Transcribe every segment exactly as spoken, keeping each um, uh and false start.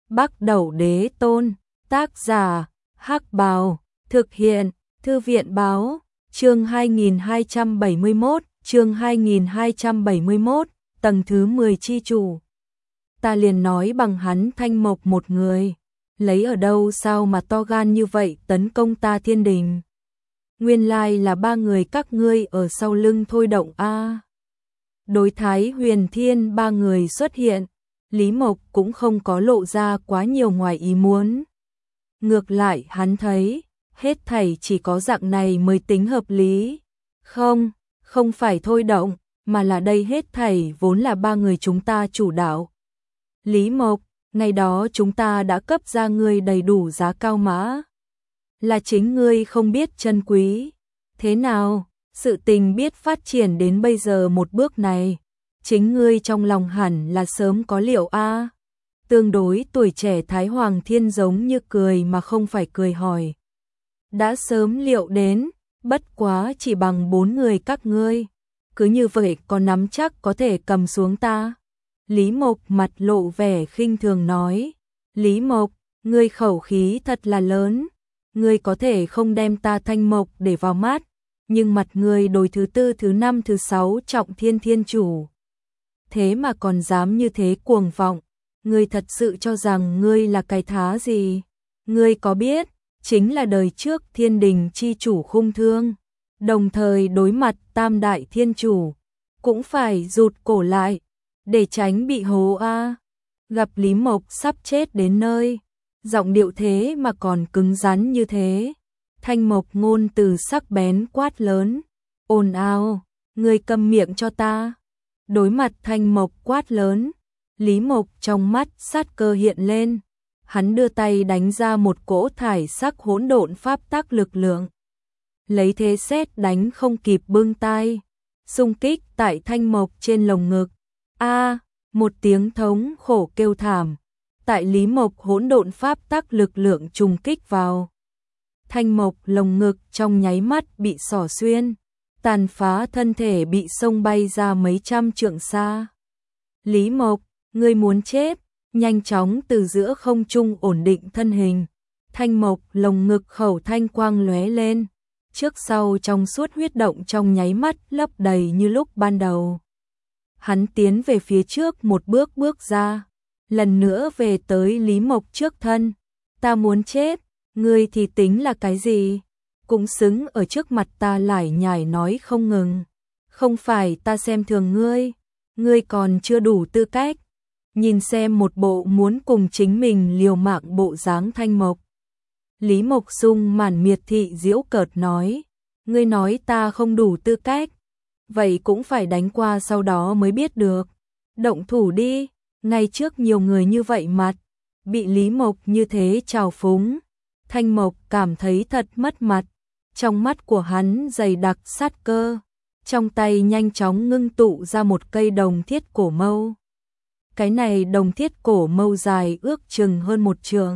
Bắc Đẩu Đế Tôn, tác giả, Hắc Bào, thực hiện, Thư viện báo, chương hai nghìn hai trăm bảy mươi mốt, chương hai nghìn hai trăm bảy mươi mốt, tầng thứ mười chi chủ. Ta liền nói bằng hắn Thanh Mộc một người, lấy ở đâu sao mà to gan như vậy tấn công ta Thiên Đình. Nguyên lai là ba người các ngươi ở sau lưng thôi động a. Đối Thái Huyền Thiên ba người xuất hiện, Lý Mộc cũng không có lộ ra quá nhiều ngoài ý muốn. Ngược lại hắn thấy, hết thảy chỉ có dạng này mới tính hợp lý. Không, không phải thôi động, mà là đây hết thảy vốn là ba người chúng ta chủ đạo. Lý Mộc, ngày đó chúng ta đã cấp ra ngươi đầy đủ giá cao mã. Là chính ngươi không biết trân quý. Thế nào, sự tình biết phát triển đến bây giờ một bước này, chính ngươi trong lòng hẳn là sớm có liệu a. Tương đối tuổi trẻ Thái Hoàng Thiên giống như cười mà không phải cười hỏi. Đã sớm liệu đến, bất quá chỉ bằng bốn người các ngươi. Cứ như vậy có nắm chắc có thể cầm xuống ta. Lý Mộc mặt lộ vẻ khinh thường nói. Lý Mộc, ngươi khẩu khí thật là lớn. Ngươi có thể không đem ta Thanh Mộc để vào mắt, nhưng mặt ngươi đối thứ tư thứ năm thứ sáu trọng thiên thiên chủ. Thế mà còn dám như thế cuồng vọng. Ngươi thật sự cho rằng ngươi là cái thá gì? Ngươi có biết, chính là đời trước Thiên Đình chi chủ Khung Thương, đồng thời đối mặt tam đại thiên chủ, cũng phải rụt cổ lại, để tránh bị hố a. Gặp Lý Mộc sắp chết đến nơi, giọng điệu thế mà còn cứng rắn như thế. Thanh Mộc ngôn từ sắc bén quát lớn, ồn ào, ngươi câm miệng cho ta. Đối mặt Thanh Mộc quát lớn, Lý Mộc trong mắt sát cơ hiện lên, hắn đưa tay đánh ra một cỗ thải sắc hỗn độn pháp tắc lực lượng. Lấy thế sét đánh không kịp bưng tay, xung kích tại Thanh Mộc trên lồng ngực. A, một tiếng thống khổ kêu thảm, tại Lý Mộc hỗn độn pháp tắc lực lượng trùng kích vào. Thanh Mộc lồng ngực trong nháy mắt bị xỏ xuyên, tàn phá thân thể bị xông bay ra mấy trăm trượng xa. Lý Mộc, ngươi muốn chết, nhanh chóng từ giữa không trung ổn định thân hình. Thanh Mộc lồng ngực khẩu thanh quang lóe lên, trước sau trong suốt huyết động trong nháy mắt lấp đầy như lúc ban đầu. Hắn tiến về phía trước một bước bước ra, lần nữa về tới Lý Mộc trước thân. Ta muốn chết, ngươi thì tính là cái gì? Cũng xứng ở trước mặt ta lải nhải nói không ngừng. Không phải ta xem thường ngươi, ngươi còn chưa đủ tư cách. Nhìn xem một bộ muốn cùng chính mình liều mạng bộ dáng Thanh Mộc. Lý Mộc Sung màn miệt thị giễu cợt nói, ngươi nói ta không đủ tư cách, vậy cũng phải đánh qua sau đó mới biết được. Động thủ đi, ngay trước nhiều người như vậy mặt, bị Lý Mộc như thế trào phúng. Thanh Mộc cảm thấy thật mất mặt, trong mắt của hắn dày đặc sát cơ, trong tay nhanh chóng ngưng tụ ra một cây đồng thiết cổ mâu. Cái này đồng thiết cổ mâu dài ước chừng hơn một trượng.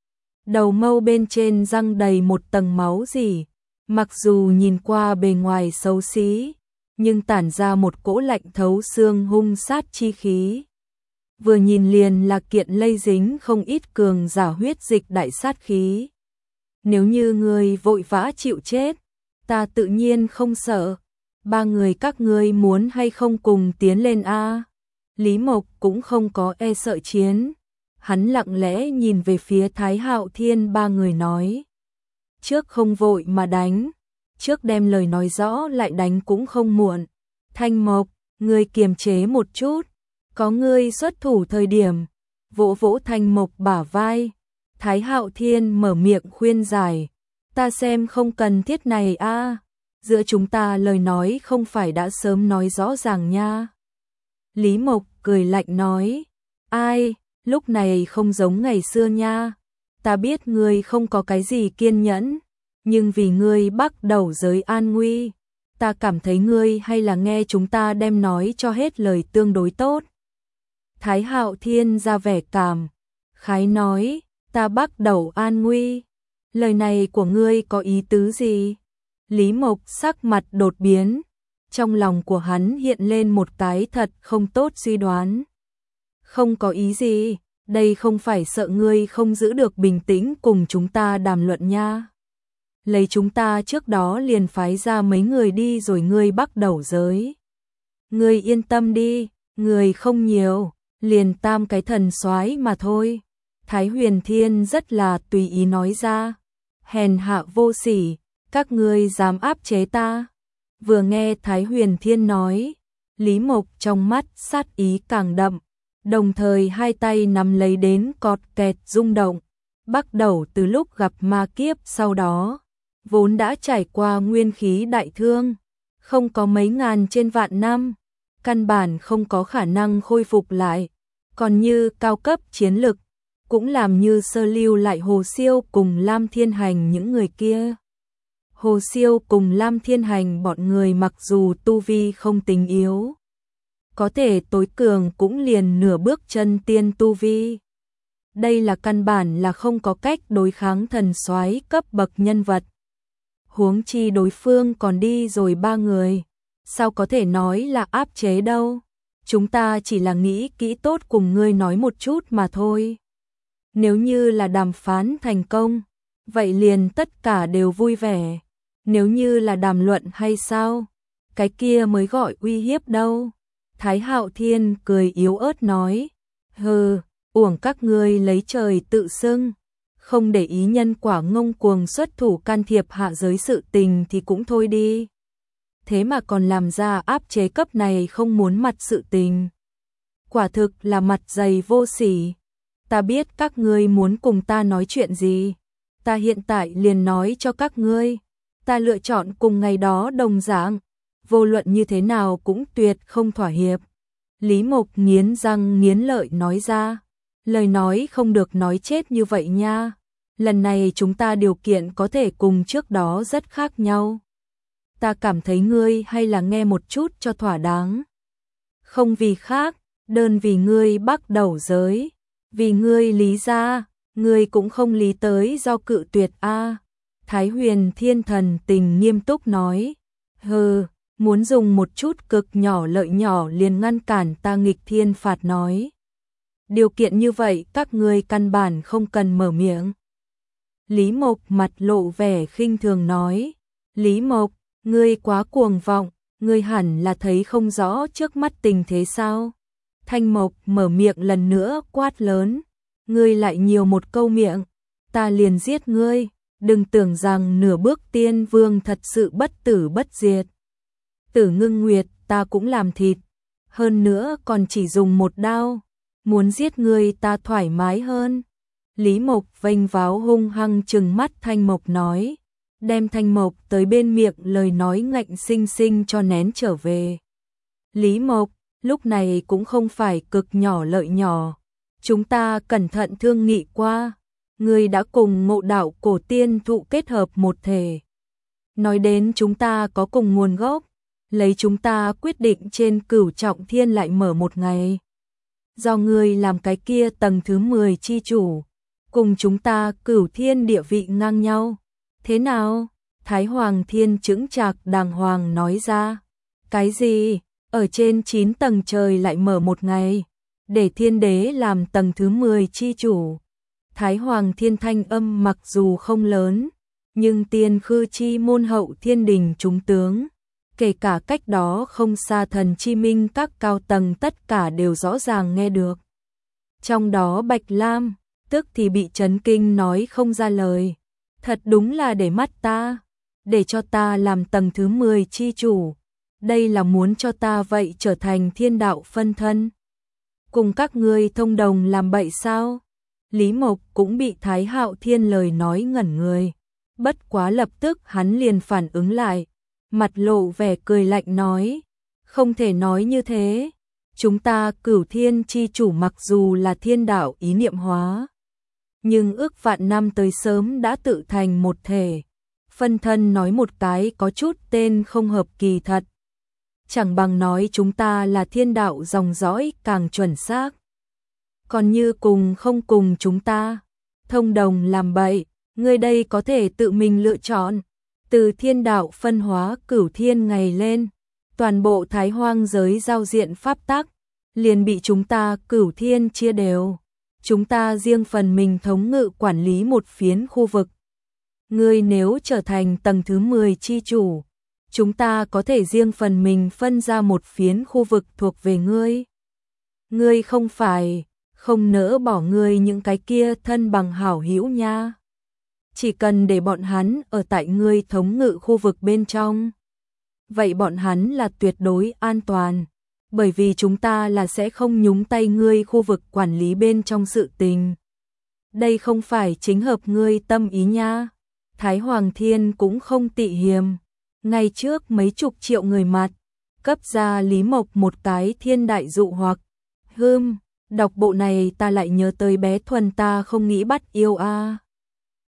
Đầu mâu bên trên răng đầy một tầng máu rỉ, mặc dù nhìn qua bề ngoài xấu xí, nhưng tản ra một cỗ lạnh thấu xương hung sát chi khí. Vừa nhìn liền là kiện lây dính không ít cường giả huyết dịch đại sát khí. Nếu như ngươi vội vã chịu chết, ta tự nhiên không sợ. Ba người các ngươi muốn hay không cùng tiến lên a? Lý Mộc cũng không có e sợ chiến. Hắn lặng lẽ nhìn về phía Thái Hạo Thiên ba người nói. Trước không vội mà đánh, trước đem lời nói rõ lại đánh cũng không muộn. Thanh Mộc, ngươi kiềm chế một chút, có ngươi xuất thủ thời điểm. Vỗ vỗ Thanh Mộc bả vai, Thái Hạo Thiên mở miệng khuyên giải. Ta xem không cần thiết này a, giữa chúng ta lời nói không phải đã sớm nói rõ ràng nha. Lý Mộc cười lạnh nói, ai, lúc này không giống ngày xưa nha. Ta biết ngươi không có cái gì kiên nhẫn, nhưng vì ngươi bắt đầu giới an nguy, ta cảm thấy ngươi hay là nghe chúng ta đem nói cho hết lời tương đối tốt. Thái Hạo Thiên ra vẻ cảm khái nói, ta bắt đầu an nguy, lời này của ngươi có ý tứ gì? Lý Mộc sắc mặt đột biến, trong lòng của hắn hiện lên một cái thật không tốt suy đoán. Không có ý gì, Đây không phải sợ ngươi không giữ được bình tĩnh cùng chúng ta đàm luận nha. Lấy chúng ta trước đó liền phái ra mấy người đi rồi ngươi bắt đầu giới. Ngươi yên tâm đi, người không nhiều, liền tam cái thần soái mà thôi. Thái Huyền Thiên rất là tùy ý nói ra. Hèn hạ vô sỉ, các ngươi dám áp chế ta. Vừa nghe Thái Huyền Thiên nói, Lý Mộc trong mắt sát ý càng đậm, đồng thời hai tay nắm lấy đến cọt kẹt rung động. Bắt đầu từ lúc gặp ma kiếp sau đó, vốn đã trải qua nguyên khí đại thương, không có mấy ngàn trên vạn năm, căn bản không có khả năng khôi phục lại, còn như cao cấp chiến lực, cũng làm như sơ lưu lại Hồ Siêu cùng Lam Thiên Hành những người kia. Hồ Siêu cùng Lam Thiên Hành bọn người mặc dù tu vi không tính yếu, có thể tối cường cũng liền nửa bước chân tiên tu vi. Đây là căn bản là không có cách đối kháng thần soái cấp bậc nhân vật. Huống chi đối phương còn đi rồi ba người, sao có thể nói là áp chế đâu. Chúng ta chỉ là nghĩ kỹ tốt cùng ngươi nói một chút mà thôi. Nếu như là đàm phán thành công, vậy liền tất cả đều vui vẻ. Nếu như là đàm luận hay sao, cái kia mới gọi uy hiếp đâu. Thái Hạo Thiên cười yếu ớt nói, hừ, uổng các ngươi lấy trời tự xưng, không để ý nhân quả ngông cuồng xuất thủ can thiệp hạ giới sự tình thì cũng thôi đi. Thế mà còn làm ra áp chế cấp này không muốn mặt sự tình. Quả thực là mặt dày vô sỉ. Ta biết các ngươi muốn cùng ta nói chuyện gì. Ta hiện tại liền nói cho các ngươi. Ta lựa chọn cùng ngày đó đồng dạng. Vô luận như thế nào cũng tuyệt không thỏa hiệp. Lý Mộc nghiến răng nghiến lợi nói ra. Lời nói không được nói chết như vậy nha. Lần này chúng ta điều kiện có thể cùng trước đó rất khác nhau. Ta cảm thấy ngươi hay là nghe một chút cho thỏa đáng. Không vì khác, đơn vì ngươi bắt đầu giới. Vì ngươi lý ra, ngươi cũng không lý tới do cự tuyệt a. Thái Huyền Thiên thần tình nghiêm túc nói. Hừ, muốn dùng một chút cực nhỏ lợi nhỏ liền ngăn cản ta nghịch thiên phạt nói. Điều kiện như vậy các ngươi căn bản không cần mở miệng. Lý Mộc mặt lộ vẻ khinh thường nói. Lý Mộc, ngươi quá cuồng vọng, ngươi hẳn là thấy không rõ trước mắt tình thế sao. Thanh Mộc mở miệng lần nữa quát lớn. Ngươi lại nhiều một câu miệng, ta liền giết ngươi. Đừng tưởng rằng nửa bước tiên vương thật sự bất tử bất diệt. Tử Ngưng Nguyệt ta cũng làm thịt, hơn nữa còn chỉ dùng một đao. Muốn giết ngươi ta thoải mái hơn. Lý Mộc vênh váo hung hăng trừng mắt Thanh Mộc nói, đem Thanh Mộc tới bên miệng lời nói ngạnh sinh sinh cho nén trở về. Lý Mộc, lúc này cũng không phải cực nhỏ lợi nhỏ. Chúng ta cẩn thận thương nghị qua, ngươi đã cùng Ngộ Đạo Cổ Tiên Thụ kết hợp một thể. Nói đến chúng ta có cùng nguồn gốc, lấy chúng ta quyết định trên Cửu Trọng Thiên lại mở một ngày. Do ngươi làm cái kia tầng thứ mười chi chủ, cùng chúng ta Cửu Thiên địa vị ngang nhau. Thế nào? Thái Hoàng Thiên chững chạc đàng hoàng nói ra. Cái gì? Ở trên chín tầng trời lại mở một ngày, để Thiên Đế làm tầng thứ mười chi chủ. Thái Hoàng Thiên thanh âm mặc dù không lớn, nhưng tiên khư chi môn hậu thiên đình chúng tướng, kể cả cách đó không xa thần chi minh các cao tầng tất cả đều rõ ràng nghe được. Trong đó Bạch Lam, tức thì bị chấn kinh nói không ra lời. Thật đúng là để mắt ta, để cho ta làm tầng thứ mười chi chủ. Đây là muốn cho ta vậy trở thành thiên đạo phân thân. Cùng các ngươi thông đồng làm bậy sao? Lý Mộc cũng bị Thái Hạo Thiên lời nói ngẩn người. Bất quá lập tức hắn liền phản ứng lại. Mặt lộ vẻ cười lạnh nói. Không thể nói như thế. Chúng ta Cửu Thiên chi chủ mặc dù là thiên đạo ý niệm hóa, nhưng ước vạn năm tới sớm đã tự thành một thể. Phân thân nói một cái có chút tên không hợp kỳ thật. Chẳng bằng nói chúng ta là thiên đạo dòng dõi càng chuẩn xác. Còn như cùng không cùng chúng ta, thông đồng làm bậy, ngươi đây có thể tự mình lựa chọn. Từ thiên đạo phân hóa Cửu Thiên ngày lên, toàn bộ Thái Hoang giới giao diện pháp tắc, liền bị chúng ta Cửu Thiên chia đều. chúng ta riêng phần mình thống ngự quản lý một phiến khu vực. Ngươi nếu trở thành tầng thứ mười chi chủ, chúng ta có thể riêng phần mình phân ra một phiến khu vực thuộc về ngươi. Ngươi không phải không nỡ bỏ ngươi những cái kia thân bằng hảo hữu nha. Chỉ cần để bọn hắn ở tại ngươi thống ngự khu vực bên trong. Vậy bọn hắn là tuyệt đối an toàn, bởi vì chúng ta là sẽ không nhúng tay ngươi khu vực quản lý bên trong sự tình. Đây không phải chính hợp ngươi tâm ý nha. Thái Hoàng Thiên cũng không tị hiềm, ngay trước mấy chục triệu người mặt, cấp ra Lý Mộc một cái thiên đại dụ hoặc. Hừm, đọc bộ này ta lại nhớ tới bé Thuần ta không nghĩ bắt yêu a.